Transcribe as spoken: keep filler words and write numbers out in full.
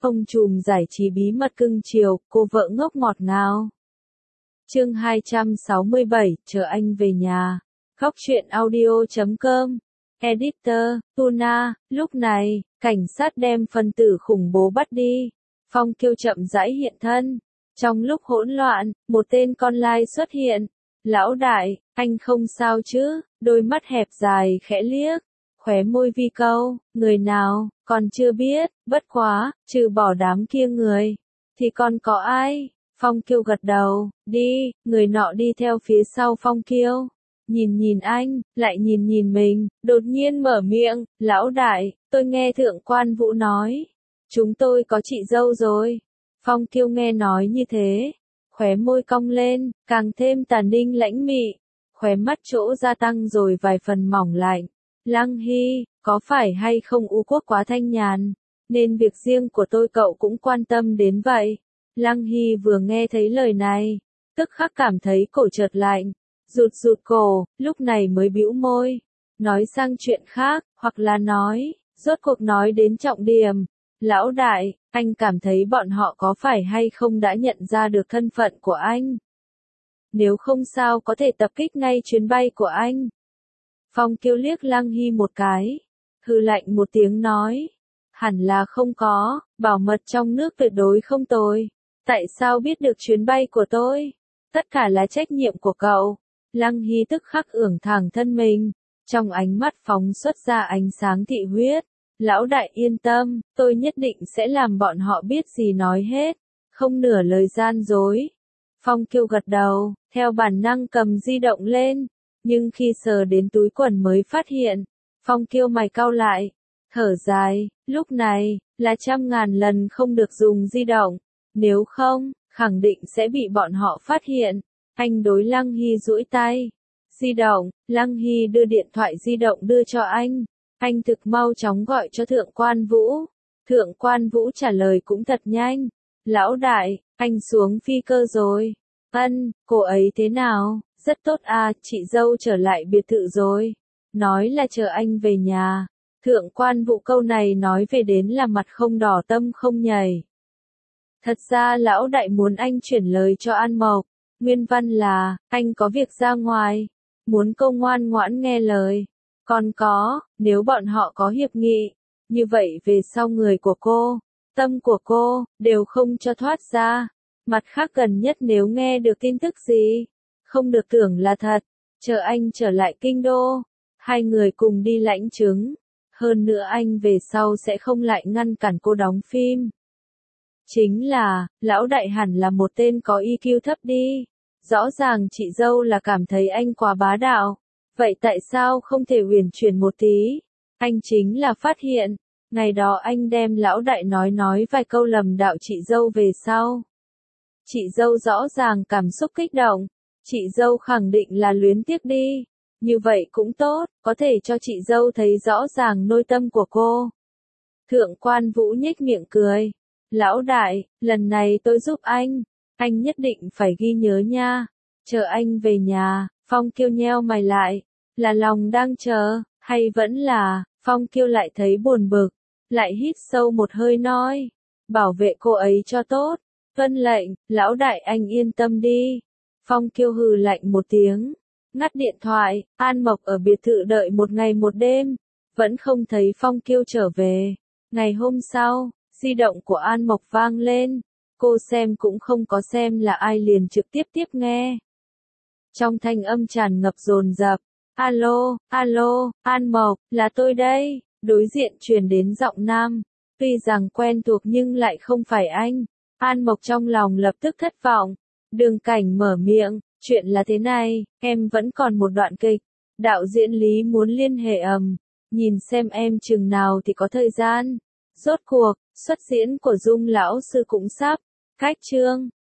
Ông trùm giải trí bí mật cưng chiều, cô vợ ngốc ngọt ngào. Chương hai trăm sáu mươi bảy, chờ anh về nhà. Góc truyện audio chấm com. Editor, Tuna. Lúc này, cảnh sát đem phần tử khủng bố bắt đi. Phong Kiêu chậm rãi hiện thân. Trong lúc hỗn loạn, một tên con lai xuất hiện. Lão đại, anh không sao chứ? Đôi mắt hẹp dài khẽ liếc. Khóe môi vi câu, người nào, còn chưa biết, bất quá, trừ bỏ đám kia người. Thì còn có ai? Phong Kiêu gật đầu, đi, người nọ đi theo phía sau Phong Kiêu. Nhìn nhìn anh, lại nhìn nhìn mình, đột nhiên mở miệng, lão đại, tôi nghe thượng quan Vũ nói. Chúng tôi có chị dâu rồi. Phong Kiêu nghe nói như thế. Khóe môi cong lên, càng thêm tàn ninh lãnh mị. Khóe mắt chỗ gia tăng rồi vài phần mỏng lạnh. Lăng Hy, có phải hay không U Quốc quá thanh nhàn, nên việc riêng của tôi cậu cũng quan tâm đến vậy. Lăng Hy vừa nghe thấy lời này, tức khắc cảm thấy cổ chợt lạnh, rụt rụt cổ, lúc này mới bĩu môi, nói sang chuyện khác, hoặc là nói, rốt cuộc nói đến trọng điểm. Lão đại, anh cảm thấy bọn họ có phải hay không đã nhận ra được thân phận của anh? Nếu không sao có thể tập kích ngay chuyến bay của anh. Phong Kiêu liếc Lăng Hy một cái, hừ lạnh một tiếng nói, hẳn là không có, bảo mật trong nước tuyệt đối không tồi. Tại sao biết được chuyến bay của tôi? Tất cả là trách nhiệm của cậu. Lăng Hy tức khắc ưỡng thẳng thân mình, trong ánh mắt phóng xuất ra ánh sáng thị huyết. Lão đại yên tâm, tôi nhất định sẽ làm bọn họ biết gì nói hết, không nửa lời gian dối. Phong Kiêu gật đầu, theo bản năng cầm di động lên. Nhưng khi sờ đến túi quần mới phát hiện, Phong Kiêu mày cau lại, thở dài, lúc này, là trăm ngàn lần không được dùng di động, nếu không, khẳng định sẽ bị bọn họ phát hiện. Anh đối Lăng Hy duỗi tay, di động, Lăng Hy đưa điện thoại di động đưa cho anh, anh thực mau chóng gọi cho Thượng quan Vũ. Thượng quan Vũ trả lời cũng thật nhanh, lão đại, anh xuống phi cơ rồi. Ân, cô ấy thế nào? Rất tốt à, chị dâu trở lại biệt thự rồi. Nói là chờ anh về nhà. Thượng quan Vũ câu này nói về đến là mặt không đỏ tâm không nhảy. Thật ra lão đại muốn anh chuyển lời cho An Mộc. Nguyên văn là, anh có việc ra ngoài. Muốn cô ngoan ngoãn nghe lời. Còn có, nếu bọn họ có hiệp nghị. Như vậy về sau người của cô, tâm của cô, đều không cho thoát ra. Mặt khác gần nhất nếu nghe được tin tức gì, không được tưởng là thật, chờ anh trở lại kinh đô, hai người cùng đi lãnh chứng, hơn nữa anh về sau sẽ không lại ngăn cản cô đóng phim. Chính là, lão đại hẳn là một tên có i kiu thấp đi, rõ ràng chị dâu là cảm thấy anh quá bá đạo, vậy tại sao không thể huyền chuyển một tí? Anh chính là phát hiện, ngày đó anh đem lão đại nói nói vài câu lầm đạo chị dâu về sau. Chị dâu rõ ràng cảm xúc kích động. Chị dâu khẳng định là luyến tiếc đi. Như vậy cũng tốt, có thể cho chị dâu thấy rõ ràng nội tâm của cô. Thượng quan Vũ nhếch miệng cười. Lão đại, lần này tôi giúp anh. Anh nhất định phải ghi nhớ nha. Chờ anh về nhà. Phong Kiêu nheo mày lại. Là lòng đang chờ, hay vẫn là, Phong Kiêu lại thấy buồn bực. Lại hít sâu một hơi nói. Bảo vệ cô ấy cho tốt. Vân lệnh, lão đại anh yên tâm đi. Phong Kiêu hừ lạnh một tiếng, ngắt điện thoại. An Mộc ở biệt thự đợi một ngày một đêm, vẫn không thấy Phong Kiêu trở về. Ngày hôm sau, di động của An Mộc vang lên, cô xem cũng không có xem là ai liền trực tiếp tiếp nghe. Trong thanh âm tràn ngập dồn dập, alo, alo, An Mộc, là tôi đây, đối diện truyền đến giọng nam, tuy rằng quen thuộc nhưng lại không phải anh. An Mộc trong lòng lập tức thất vọng. Đường Cảnh mở miệng, chuyện là thế này, em vẫn còn một đoạn kịch. Đạo diễn Lý muốn liên hệ ầm, nhìn xem em chừng nào thì có thời gian. Rốt cuộc, xuất diễn của Dung lão sư cũng sắp, cách chương.